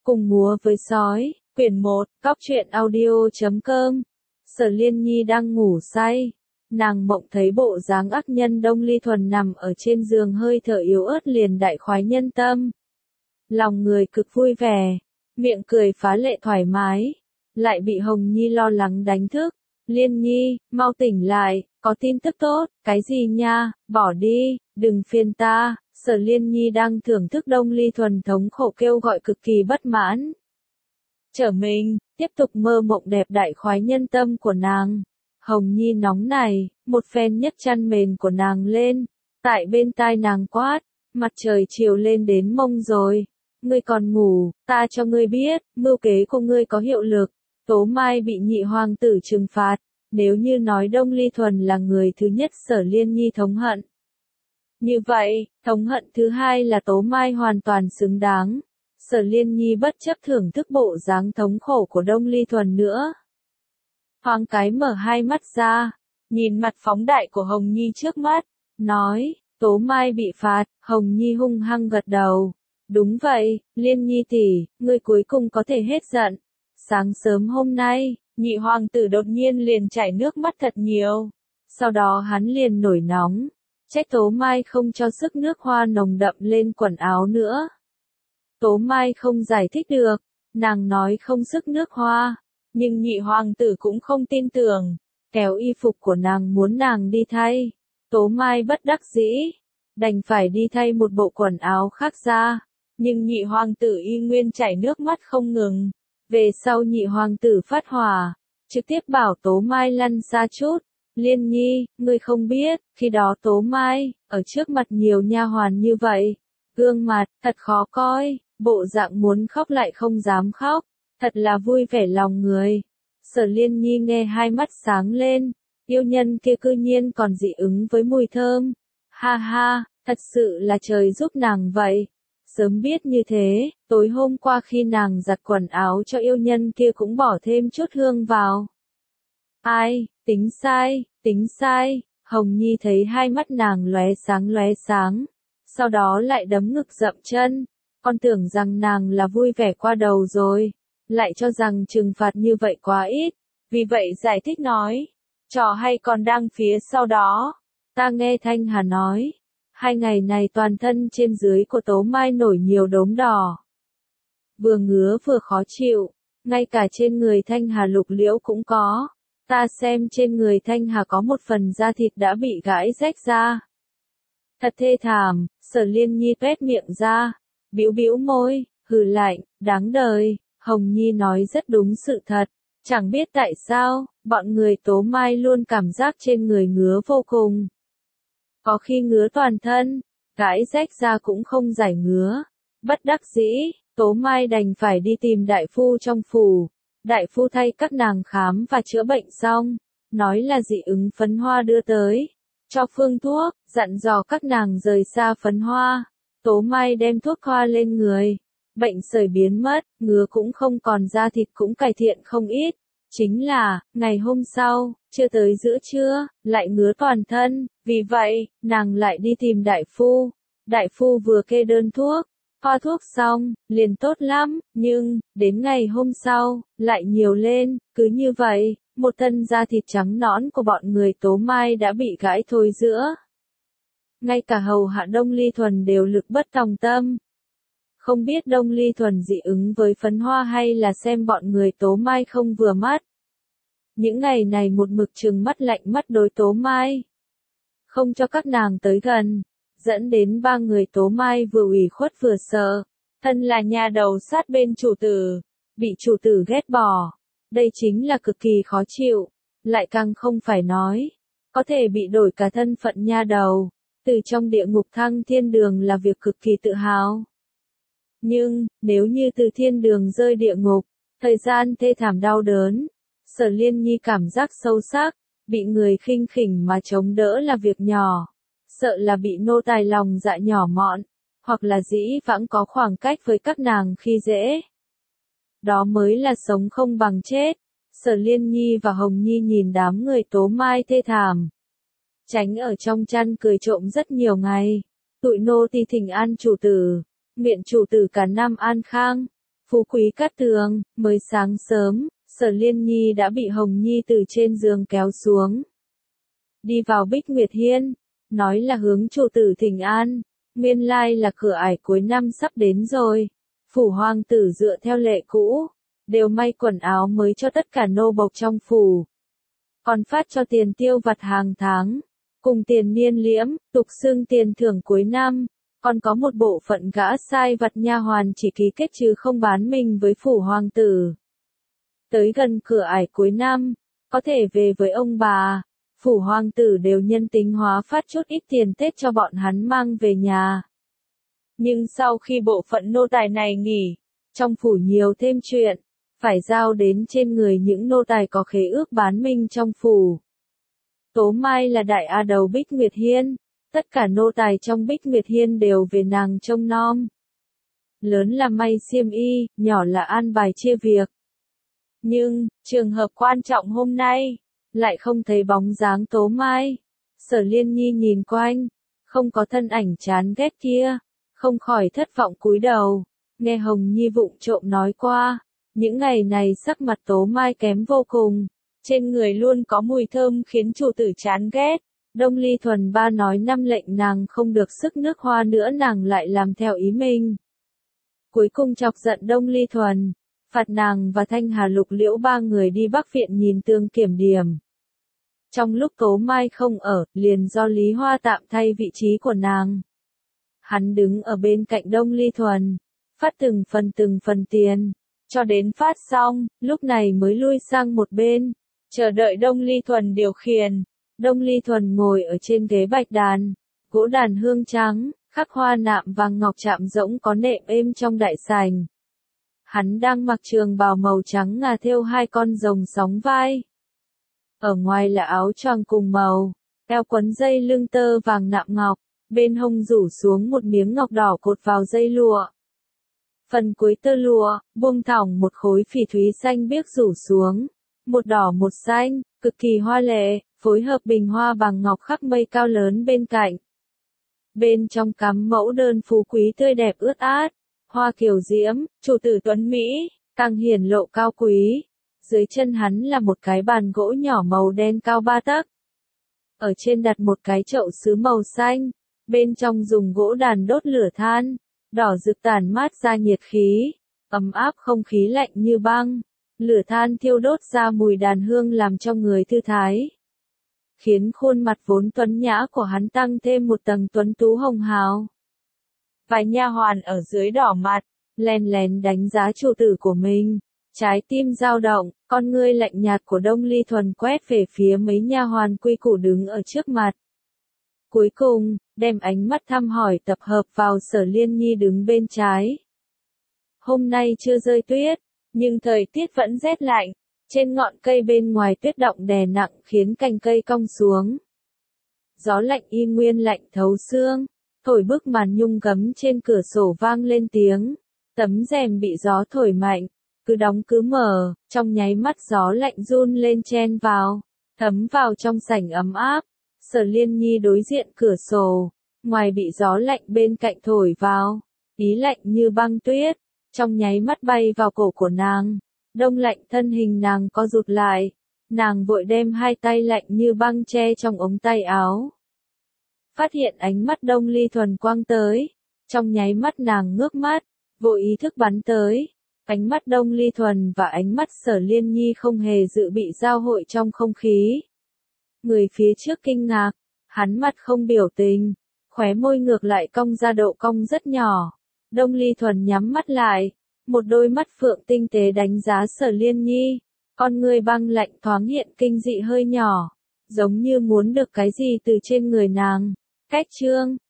Cùng múa với sói, quyển 1, Cóc truyện audio.com. Sở Liên Nhi đang ngủ say. Nàng mộng thấy bộ dáng ác nhân Đông Ly Thuần nằm ở trên giường hơi thở yếu ớt liền đại khoái nhân tâm. Lòng người cực vui vẻ, miệng cười phá lệ thoải mái, lại bị Hồng Nhi lo lắng đánh thức. Liên Nhi, mau tỉnh lại, có tin tức tốt. Cái gì nha, bỏ đi, đừng phiền ta. Sở Liên Nhi đang thưởng thức Đông Ly Thuần thống khổ kêu gọi cực kỳ bất mãn. Trở mình, tiếp tục mơ mộng đẹp đại khoái nhân tâm của nàng. Hồng Nhi nóng này, một phen nhấc chăn mền của nàng lên, tại bên tai nàng quát, mặt trời chiều lên đến mông rồi. Ngươi còn ngủ, ta cho ngươi biết, mưu kế của ngươi có hiệu lực. Tố Mai bị nhị hoàng tử trừng phạt, nếu như nói Đông Ly Thuần là người thứ nhất Sở Liên Nhi thống hận. Như vậy, thống hận thứ hai là Tố Mai hoàn toàn xứng đáng. Sở Liên Nhi bất chấp thưởng thức bộ dáng thống khổ của Đông Ly Thuần nữa. Thoáng cái mở hai mắt ra, nhìn mặt phóng đại của Hồng Nhi trước mắt, nói, Tố Mai bị phạt. Hồng Nhi hung hăng gật đầu. Đúng vậy, Liên Nhi tỷ, ngươi cuối cùng có thể hết giận. Sáng sớm hôm nay, nhị hoàng tử đột nhiên liền chảy nước mắt thật nhiều. Sau đó hắn liền nổi nóng, trách Tố Mai không cho sức nước hoa nồng đậm lên quần áo nữa. Tố Mai không giải thích được, nàng nói không sức nước hoa, nhưng nhị hoàng tử cũng không tin tưởng, kéo y phục của nàng muốn nàng đi thay. Tố Mai bất đắc dĩ, đành phải đi thay một bộ quần áo khác ra, nhưng nhị hoàng tử y nguyên chảy nước mắt không ngừng. Về sau nhị hoàng tử phát hỏa, trực tiếp bảo Tố Mai lăn xa chút. Liên Nhi, ngươi không biết, khi đó Tố Mai, ở trước mặt nhiều nha hoàn như vậy, gương mặt, thật khó coi, bộ dạng muốn khóc lại không dám khóc, thật là vui vẻ lòng người. Sở Liên Nhi nghe hai mắt sáng lên, yêu nhân kia cư nhiên còn dị ứng với mùi thơm. Ha ha, thật sự là trời giúp nàng vậy. Sớm biết như thế, tối hôm qua khi nàng giặt quần áo cho yêu nhân kia cũng bỏ thêm chút hương vào. Ai, tính sai, Hồng Nhi thấy hai mắt nàng lóe sáng, sau đó lại đấm ngực dậm chân, con tưởng rằng nàng là vui vẻ qua đầu rồi, lại cho rằng trừng phạt như vậy quá ít, vì vậy giải thích nói, trò hay còn đang phía sau đó. Ta nghe Thanh Hà nói, 2 ngày này toàn thân trên dưới của Tố Mai nổi nhiều đốm đỏ. Vừa ngứa vừa khó chịu, ngay cả trên người Thanh Hà Lục Liễu cũng có. Ta xem trên người Thanh Hà có một phần da thịt đã bị gãi rách ra. Thật thê thảm. Sở Liên Nhi tuét miệng ra, bĩu bĩu môi, hừ lạnh, đáng đời. Hồng Nhi nói rất đúng sự thật, chẳng biết tại sao, bọn người Tố Mai luôn cảm giác trên người ngứa vô cùng. Có khi ngứa toàn thân, gãi rách ra cũng không giải ngứa. Bất đắc dĩ, Tố Mai đành phải đi tìm đại phu trong phủ. Đại phu thay các nàng khám và chữa bệnh xong, nói là dị ứng phấn hoa đưa tới, cho phương thuốc, dặn dò các nàng rời xa phấn hoa. Tố Mai đem thuốc thoa lên người, bệnh sởi biến mất, ngứa cũng không còn, da thịt cũng cải thiện không ít. Chính là, ngày hôm sau, chưa tới giữa trưa, lại ngứa toàn thân, vì vậy, nàng lại đi tìm đại phu. Đại phu vừa kê đơn thuốc, thoa thuốc xong, liền tốt lắm, nhưng, đến ngày hôm sau, lại nhiều lên, cứ như vậy, một thân da thịt trắng nõn của bọn người Tố Mai đã bị gãi thối rữa. Ngay cả hầu hạ Đông Ly Thuần đều lực bất tòng tâm. Không biết Đông Ly Thuần dị ứng với phấn hoa hay là xem bọn người Tố Mai không vừa mắt. Những ngày này một mực trừng mắt lạnh mắt đối Tố Mai, không cho các nàng tới gần, dẫn đến 3 người Tố Mai vừa ủy khuất vừa sợ. Thân là nhà đầu sát bên chủ tử, bị chủ tử ghét bỏ, đây chính là cực kỳ khó chịu, lại càng không phải nói, có thể bị đổi cả thân phận nha đầu, từ trong địa ngục thăng thiên đường là việc cực kỳ tự hào. Nhưng, nếu như từ thiên đường rơi địa ngục, thời gian thê thảm đau đớn, Sở Liên Nhi cảm giác sâu sắc, bị người khinh khỉnh mà chống đỡ là việc nhỏ, sợ là bị nô tài lòng dạ nhỏ mọn, hoặc là dĩ vãng có khoảng cách với các nàng khi dễ. Đó mới là sống không bằng chết. Sở Liên Nhi và Hồng Nhi nhìn đám người Tố Mai thê thảm, tránh ở trong chăn cười trộm rất nhiều ngày. Tụi nô tỳ thỉnh an chủ tử, nguyện chủ tử cả năm an khang. Phú Quý Cát Tường, mới sáng sớm, Sở Liên Nhi đã bị Hồng Nhi từ trên giường kéo xuống. Đi vào Bích Nguyệt Hiên, nói là hướng chủ tử thỉnh an, nguyên lai là cửa ải cuối năm sắp đến rồi. Phủ hoàng tử dựa theo lệ cũ, đều may quần áo mới cho tất cả nô bộc trong phủ. Còn phát cho tiền tiêu vặt hàng tháng, cùng tiền niên liễm, tục xưng tiền thưởng cuối năm. Còn có một bộ phận gã sai vặt nha hoàn chỉ ký kết chứ không bán mình với phủ hoàng tử. Tới gần cửa ải cuối năm, có thể về với ông bà, phủ hoàng tử đều nhân tính hóa phát chút ít tiền Tết cho bọn hắn mang về nhà. Nhưng sau khi bộ phận nô tài này nghỉ, trong phủ nhiều thêm chuyện, phải giao đến trên người những nô tài có khế ước bán mình trong phủ. Tố Mai là đại a đầu Bích Nguyệt Hiên, tất cả nô tài trong Bích Nguyệt Hiên đều về nàng trông nom. Lớn là may xiêm y, nhỏ là an bài chia việc. Nhưng, trường hợp quan trọng hôm nay, lại không thấy bóng dáng Tố Mai. Sở Liên Nhi nhìn quanh, không có thân ảnh chán ghét kia, không khỏi thất vọng cúi đầu, nghe Hồng Nhi vụng trộm nói qua, những ngày này sắc mặt Tố Mai kém vô cùng, trên người luôn có mùi thơm khiến chủ tử chán ghét. Đông Ly Thuần ba nói năm lệnh nàng không được sức nước hoa nữa nàng lại làm theo ý mình. Cuối cùng chọc giận Đông Ly Thuần, phạt nàng và Thanh Hà Lục Liễu ba người đi Bắc Viện nhìn tương kiểm điểm. Trong lúc Tố Mai không ở, liền do Lý Hoa tạm thay vị trí của nàng. Hắn đứng ở bên cạnh Đông Ly Thuần, phát từng phần tiền, cho đến phát xong, lúc này mới lui sang một bên, chờ đợi Đông Ly Thuần điều khiển. Đông Ly Thuần ngồi ở trên ghế bạch đàn, gỗ đàn hương trắng, khắc hoa nạm vàng ngọc chạm rỗng có nệm êm trong đại sảnh. Hắn đang mặc trường bào màu trắng ngà thêu hai con rồng sóng vai. Ở ngoài là áo choàng cùng màu, eo quấn dây lưng tơ vàng nạm ngọc, bên hông rủ xuống một miếng ngọc đỏ cột vào dây lụa. Phần cuối tơ lụa, buông thõng một khối phỉ thúy xanh biếc rủ xuống, một đỏ một xanh, cực kỳ hoa lệ, phối hợp bình hoa bằng ngọc khắc mây cao lớn bên cạnh. Bên trong cắm mẫu đơn phú quý tươi đẹp ướt át, hoa kiều diễm, chủ tử tuấn Mỹ, càng hiển lộ cao quý. Dưới chân hắn là một cái bàn gỗ nhỏ màu đen cao 3 tấc. Ở trên đặt một cái chậu sứ màu xanh, bên trong dùng gỗ đàn đốt lửa than, đỏ rực tản mát ra nhiệt khí, ấm áp không khí lạnh như băng. Lửa than thiêu đốt ra mùi đàn hương làm cho người thư thái, khiến khuôn mặt vốn tuấn nhã của hắn tăng thêm một tầng tuấn tú hồng hào. Vài nha hoàn ở dưới đỏ mặt, lén lén đánh giá chủ tử của mình, trái tim dao động, con ngươi lạnh nhạt của Đông Ly Thuần quét về phía mấy nha hoàn quy củ đứng ở trước mặt. Cuối cùng, đem ánh mắt thăm hỏi tập hợp vào Sở Liên Nhi đứng bên trái. Hôm nay chưa rơi tuyết, nhưng thời tiết vẫn rét lạnh, trên ngọn cây bên ngoài tuyết động đè nặng khiến cành cây cong xuống. Gió lạnh y nguyên lạnh thấu xương, thổi bức màn nhung gấm trên cửa sổ vang lên tiếng, tấm rèm bị gió thổi mạnh, cứ đóng cứ mở, trong nháy mắt gió lạnh run lên chen vào, thấm vào trong sảnh ấm áp. Sở Liên Nhi đối diện cửa sổ, ngoài bị gió lạnh bên cạnh thổi vào, ý lạnh như băng tuyết, trong nháy mắt bay vào cổ của nàng, đông lạnh thân hình nàng co rụt lại, nàng vội đem hai tay lạnh như băng che trong ống tay áo. Phát hiện ánh mắt Đông Ly Thuần quang tới, trong nháy mắt nàng ngước mắt, vội ý thức bắn tới, ánh mắt Đông Ly Thuần và ánh mắt Sở Liên Nhi không hề dự bị giao hội trong không khí. Người phía trước kinh ngạc, hắn mặt không biểu tình, khóe môi ngược lại cong ra độ cong rất nhỏ. Đông Ly Thuần nhắm mắt lại, một đôi mắt phượng tinh tế đánh giá Sở Liên Nhi, con người băng lạnh thoáng hiện kinh dị hơi nhỏ, giống như muốn được cái gì từ trên người nàng. Cách chương